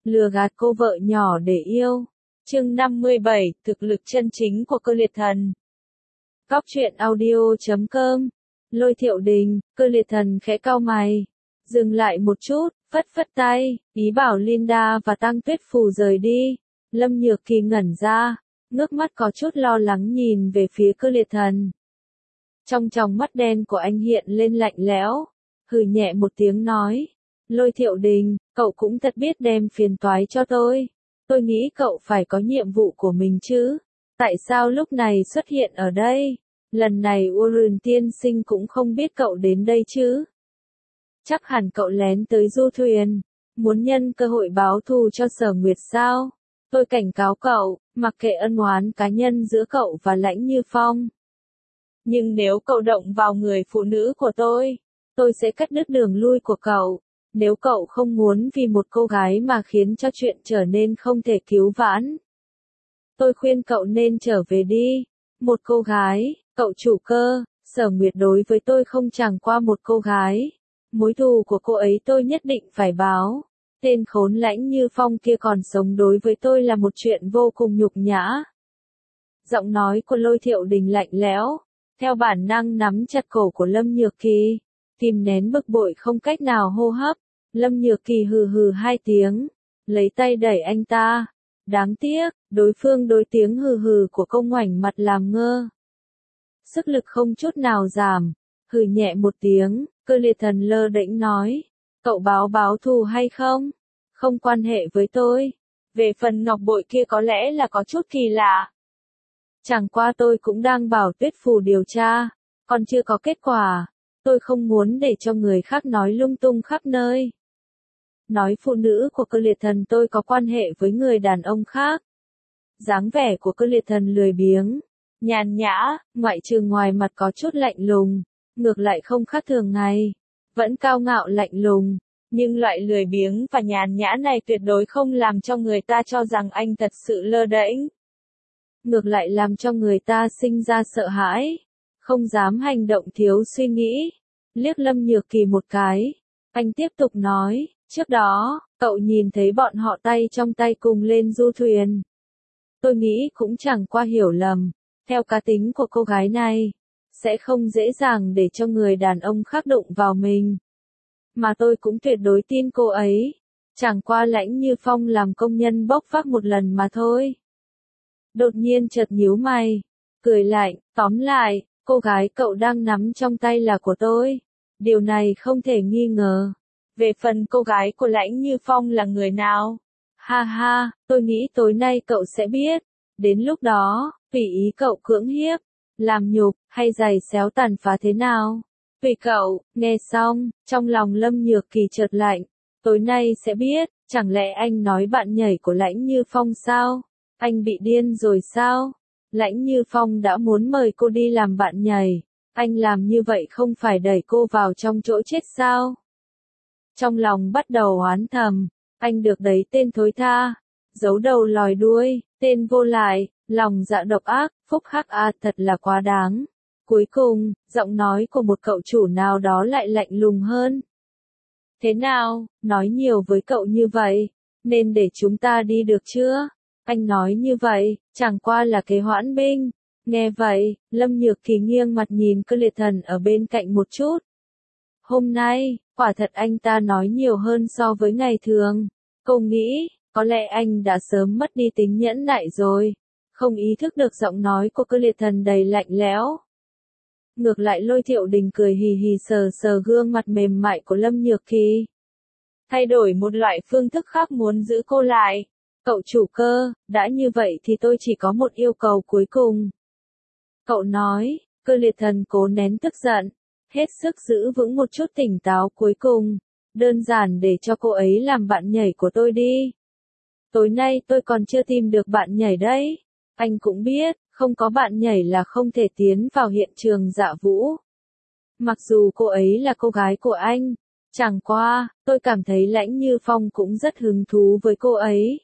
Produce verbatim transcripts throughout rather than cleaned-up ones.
lừa gạt cô vợ nhỏ để yêu. Chương năm mươi bảy, thực lực chân chính của Cơ Liệt Thần. Góc truyện audio chấm com. Lôi Thiệu Đình, Cơ Liệt Thần khẽ cau mày, dừng lại một chút, phất phất tay, ý bảo Linda và Tăng Tuyết Phù rời đi. Lâm Nhược Kỳ ngẩn ra, ngước mắt có chút lo lắng nhìn về phía Cơ Liệt Thần. Trong tròng mắt đen của anh hiện lên lạnh lẽo, hừ nhẹ một tiếng nói, Lôi Thiệu Đình, cậu cũng thật biết đem phiền toái cho tôi. Tôi nghĩ cậu phải có nhiệm vụ của mình chứ. Tại sao lúc này xuất hiện ở đây? Lần này Urun tiên sinh cũng không biết cậu đến đây chứ. Chắc hẳn cậu lén tới du thuyền, muốn nhân cơ hội báo thù cho Sở Nguyệt sao? Tôi cảnh cáo cậu, mặc kệ ân oán cá nhân giữa cậu và Lãnh Như Phong. Nhưng nếu cậu động vào người phụ nữ của tôi, tôi sẽ cắt đứt đường lui của cậu. Nếu cậu không muốn vì một cô gái mà khiến cho chuyện trở nên không thể cứu vãn, tôi khuyên cậu nên trở về đi. Một cô gái, cậu chủ Cơ, Sở Nguyệt đối với tôi không chẳng qua một cô gái. Mối thù của cô ấy tôi nhất định phải báo. Tên khốn Lãnh Như Phong kia còn sống đối với tôi là một chuyện vô cùng nhục nhã. Giọng nói của Lôi Thiệu Đình lạnh lẽo, theo bản năng nắm chặt cổ của Lâm Nhược Kỳ, kìm nén bực bội không cách nào hô hấp. Lâm Nhược Kỳ hừ hừ hai tiếng, lấy tay đẩy anh ta. Đáng tiếc, đối phương đối tiếng hừ hừ của cô ngoảnh mặt làm ngơ. Sức lực không chút nào giảm, hừ nhẹ một tiếng, Cơ Liệt Thần lơ đễnh nói, cậu báo báo thù hay không? Không quan hệ với tôi. Về phần ngọc bội kia có lẽ là có chút kỳ lạ. Chẳng qua tôi cũng đang bảo Tuyết Phù điều tra, còn chưa có kết quả. Tôi không muốn để cho người khác nói lung tung khắp nơi. Nói phụ nữ của Cơ Liệt Thần tôi có quan hệ với người đàn ông khác. Dáng vẻ của Cơ Liệt Thần lười biếng, nhàn nhã, ngoại trừ ngoài mặt có chút lạnh lùng, ngược lại không khác thường ngày, vẫn cao ngạo lạnh lùng, nhưng loại lười biếng và nhàn nhã này tuyệt đối không làm cho người ta cho rằng anh thật sự lơ đễnh. Ngược lại làm cho người ta sinh ra sợ hãi, không dám hành động thiếu suy nghĩ. Liếc Lâm Nhược Kỳ một cái, anh tiếp tục nói, trước đó, cậu nhìn thấy bọn họ tay trong tay cùng lên du thuyền. Tôi nghĩ cũng chẳng qua hiểu lầm, theo cá tính của cô gái này, sẽ không dễ dàng để cho người đàn ông khác đụng vào mình. Mà tôi cũng tuyệt đối tin cô ấy, chẳng qua Lãnh Như Phong làm công nhân bốc vác một lần mà thôi. Đột nhiên chợt nhíu mày, cười lạnh, tóm lại, cô gái cậu đang nắm trong tay là của tôi. Điều này không thể nghi ngờ. Về phần cô gái của Lãnh Như Phong là người nào? Ha ha, tôi nghĩ tối nay cậu sẽ biết. Đến lúc đó, tùy ý cậu cưỡng hiếp, làm nhục, hay giày xéo tàn phá thế nào. Tùy cậu. Nghe xong, trong lòng Lâm Nhược Kỳ chợt lạnh. Tối nay sẽ biết, chẳng lẽ anh nói bạn nhảy của Lãnh Như Phong sao? Anh bị điên rồi sao? Lãnh Như Phong đã muốn mời cô đi làm bạn nhảy. Anh làm như vậy không phải đẩy cô vào trong chỗ chết sao? Trong lòng bắt đầu oán thầm, anh được đấy tên thối tha, giấu đầu lòi đuôi, tên vô lại, lòng dạ độc ác, phúc hắc a thật là quá đáng. Cuối cùng, giọng nói của một cậu chủ nào đó lại lạnh lùng hơn. Thế nào, nói nhiều với cậu như vậy, nên để chúng ta đi được chưa? Anh nói như vậy, chẳng qua là kế hoãn binh. Nghe vậy, Lâm Nhược Kỳ nghiêng mặt nhìn Cơ Liệt Thần ở bên cạnh một chút. Hôm nay, quả thật anh ta nói nhiều hơn so với ngày thường. Cô nghĩ, có lẽ anh đã sớm mất đi tính nhẫn nại rồi. Không ý thức được giọng nói của Cơ Liệt Thần đầy lạnh lẽo. Ngược lại Lôi Thiệu Đình cười hì hì sờ sờ gương mặt mềm mại của Lâm Nhược Kỳ. Thay đổi một loại phương thức khác muốn giữ cô lại. Cậu chủ Cơ, đã như vậy thì tôi chỉ có một yêu cầu cuối cùng. Cậu nói. Cơ Liệt Thần cố nén tức giận, hết sức giữ vững một chút tỉnh táo cuối cùng. Đơn giản để cho cô ấy làm bạn nhảy của tôi đi. Tối nay tôi còn chưa tìm được bạn nhảy đấy. Anh cũng biết, không có bạn nhảy là không thể tiến vào hiện trường dạ vũ. Mặc dù cô ấy là cô gái của anh, chẳng qua, tôi cảm thấy Lãnh Như Phong cũng rất hứng thú với cô ấy.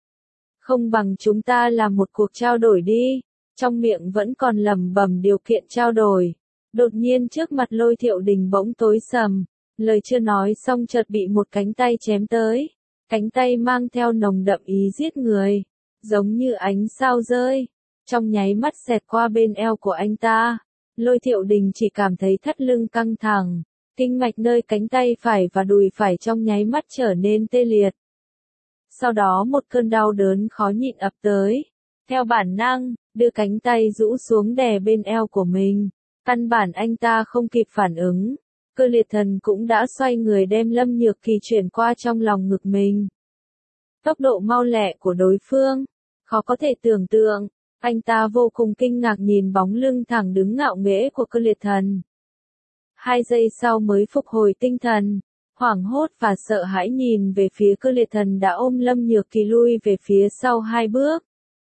Không bằng chúng ta làm một cuộc trao đổi đi. Trong miệng vẫn còn lẩm bẩm điều kiện trao đổi. Đột nhiên trước mặt Lôi Thiệu Đình bỗng tối sầm. Lời chưa nói xong chợt bị một cánh tay chém tới. cánh tay mang theo nồng đậm ý giết người, giống như ánh sao rơi, trong nháy mắt xẹt qua bên eo của anh ta. Lôi Thiệu Đình chỉ cảm thấy thắt lưng căng thẳng, kinh mạch nơi cánh tay phải và đùi phải trong nháy mắt trở nên tê liệt. Sau đó một cơn đau đớn khó nhịn ập tới, theo bản năng, đưa cánh tay rũ xuống đè bên eo của mình. Căn bản anh ta không kịp phản ứng, Cơ Liệt Thần cũng đã xoay người đem Lâm Nhược Kỳ chuyển qua trong lòng ngực mình. Tốc độ mau lẹ của đối phương, khó có thể tưởng tượng, anh ta vô cùng kinh ngạc nhìn bóng lưng thẳng đứng ngạo nghễ của Cơ Liệt Thần. Hai giây sau mới phục hồi tinh thần, hoảng hốt và sợ hãi nhìn về phía Cơ Liệt Thần đã ôm Lâm Nhược Kỳ lui về phía sau hai bước.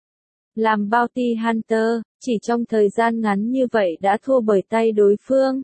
Làm Bounty Hunter, chỉ trong thời gian ngắn như vậy đã thua bởi tay đối phương.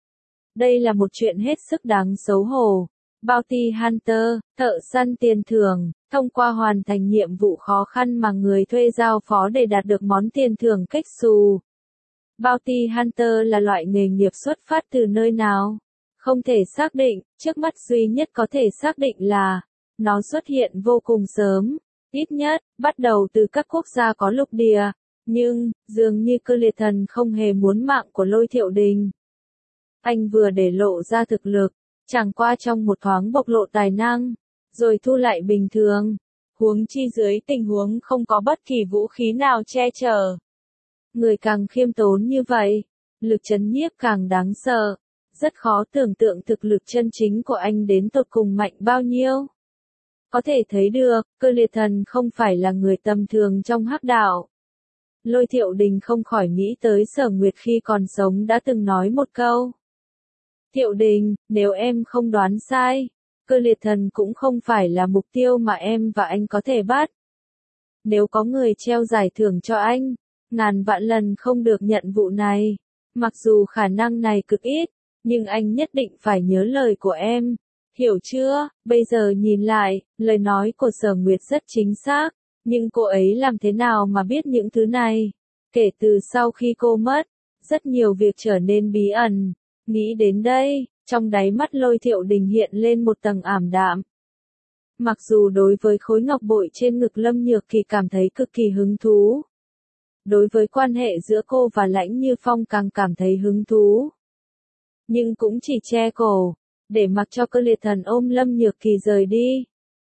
Đây là một chuyện hết sức đáng xấu hổ. Bounty Hunter, thợ săn tiền thưởng, thông qua hoàn thành nhiệm vụ khó khăn mà người thuê giao phó để đạt được món tiền thưởng cách xù. Bounty Hunter là loại nghề nghiệp xuất phát từ nơi nào? Không thể xác định, trước mắt duy nhất có thể xác định là, nó xuất hiện vô cùng sớm, ít nhất, bắt đầu từ các quốc gia có lục địa, nhưng, dường như Cơ Liệt Thần không hề muốn mạng của Lôi Thiệu Đình. Anh vừa để lộ ra thực lực, chẳng qua trong một thoáng bộc lộ tài năng, rồi thu lại bình thường, huống chi dưới tình huống không có bất kỳ vũ khí nào che chở. Người càng khiêm tốn như vậy, lực chấn nhiếp càng đáng sợ, rất khó tưởng tượng thực lực chân chính của anh đến tột cùng mạnh bao nhiêu. Có thể thấy được, Cơ Liệt Thần không phải là người tầm thường trong hắc đạo. Lôi Thiệu Đình không khỏi nghĩ tới Sở Nguyệt khi còn sống đã từng nói một câu. Thiệu Đình, nếu em không đoán sai, Cơ Liệt Thần cũng không phải là mục tiêu mà em và anh có thể bắt. Nếu có người treo giải thưởng cho anh, ngàn vạn lần không được nhận vụ này. Mặc dù khả năng này cực ít, nhưng anh nhất định phải nhớ lời của em. Hiểu chưa? Bây giờ nhìn lại, lời nói của Sở Nguyệt rất chính xác, nhưng cô ấy làm thế nào mà biết những thứ này? Kể từ sau khi cô mất, rất nhiều việc trở nên bí ẩn. Nghĩ đến đây, trong đáy mắt Lôi Thiệu Đình hiện lên một tầng ảm đạm. Mặc dù đối với khối ngọc bội trên ngực Lâm Nhược Kỳ cảm thấy cực kỳ hứng thú. Đối với quan hệ giữa cô và Lãnh Như Phong càng cảm thấy hứng thú. Nhưng cũng chỉ che cổ, để mặc cho Cơ Liệt Thần ôm Lâm Nhược Kỳ rời đi.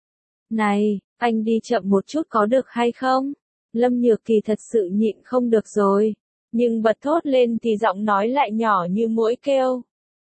Này, anh đi chậm một chút có được hay không? Lâm Nhược Kỳ thật sự nhịn không được rồi, nhưng bật thốt lên thì giọng nói lại nhỏ như muỗi kêu.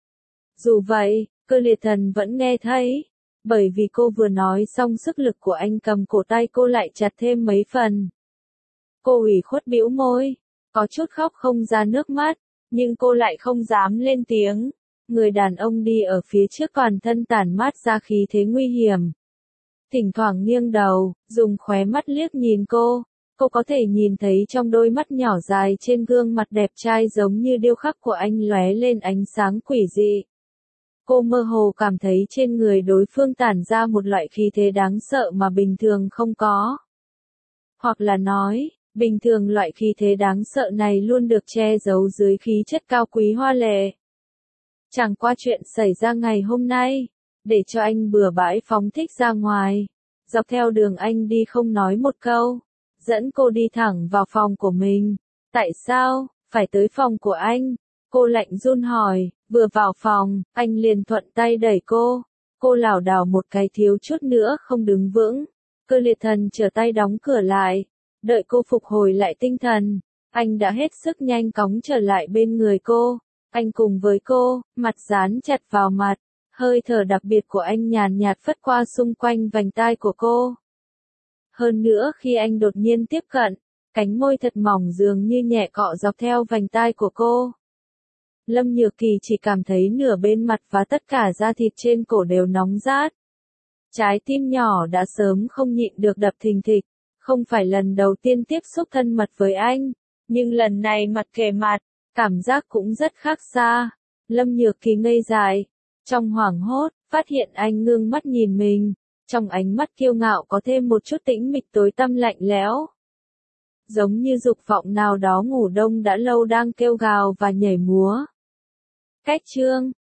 Dù vậy, Cơ Liệt Thần vẫn nghe thấy, bởi vì cô vừa nói xong sức lực của anh cầm cổ tay cô lại chặt thêm mấy phần. Cô ủy khuất bĩu môi, có chút khóc không ra nước mắt, nhưng cô lại không dám lên tiếng. Người đàn ông đi ở phía trước toàn thân tản mát ra khí thế nguy hiểm. Thỉnh thoảng nghiêng đầu, dùng khóe mắt liếc nhìn cô, cô có thể nhìn thấy trong đôi mắt nhỏ dài trên gương mặt đẹp trai giống như điêu khắc của anh lóe lên ánh sáng quỷ dị. Cô mơ hồ cảm thấy trên người đối phương tản ra một loại khí thế đáng sợ mà bình thường không có. Hoặc là nói, bình thường loại khí thế đáng sợ này luôn được che giấu dưới khí chất cao quý hoa lệ. Chẳng qua chuyện xảy ra ngày hôm nay, để cho anh bừa bãi phóng thích ra ngoài. Dọc theo đường anh đi không nói một câu, dẫn cô đi thẳng vào phòng của mình. Tại sao, phải tới phòng của anh? Cô lạnh run hỏi, vừa vào phòng, anh liền thuận tay đẩy cô. Cô lảo đảo một cái thiếu chút nữa không đứng vững. Cơ Liệt Thần trở tay đóng cửa lại. Đợi cô phục hồi lại tinh thần, anh đã hết sức nhanh cóng trở lại bên người cô. Anh cùng với cô, mặt dán chặt vào mặt, hơi thở đặc biệt của anh nhàn nhạt phất qua xung quanh vành tai của cô. Hơn nữa khi anh đột nhiên tiếp cận, cánh môi thật mỏng dường như nhẹ cọ dọc theo vành tai của cô. Lâm Nhược Kỳ chỉ cảm thấy nửa bên mặt và tất cả da thịt trên cổ đều nóng rát. Trái tim nhỏ đã sớm không nhịn được đập thình thịch, không phải lần đầu tiên tiếp xúc thân mật với anh, nhưng lần này mặt kề mặt. Cảm giác cũng rất khác xa. Lâm Nhược Kỳ ngây dại, trong hoảng hốt, phát hiện anh ngưng mắt nhìn mình, trong ánh mắt kiêu ngạo có thêm một chút tĩnh mịch tối tăm lạnh lẽo. Giống như dục vọng nào đó ngủ đông đã lâu đang kêu gào và nhảy múa. Cách chương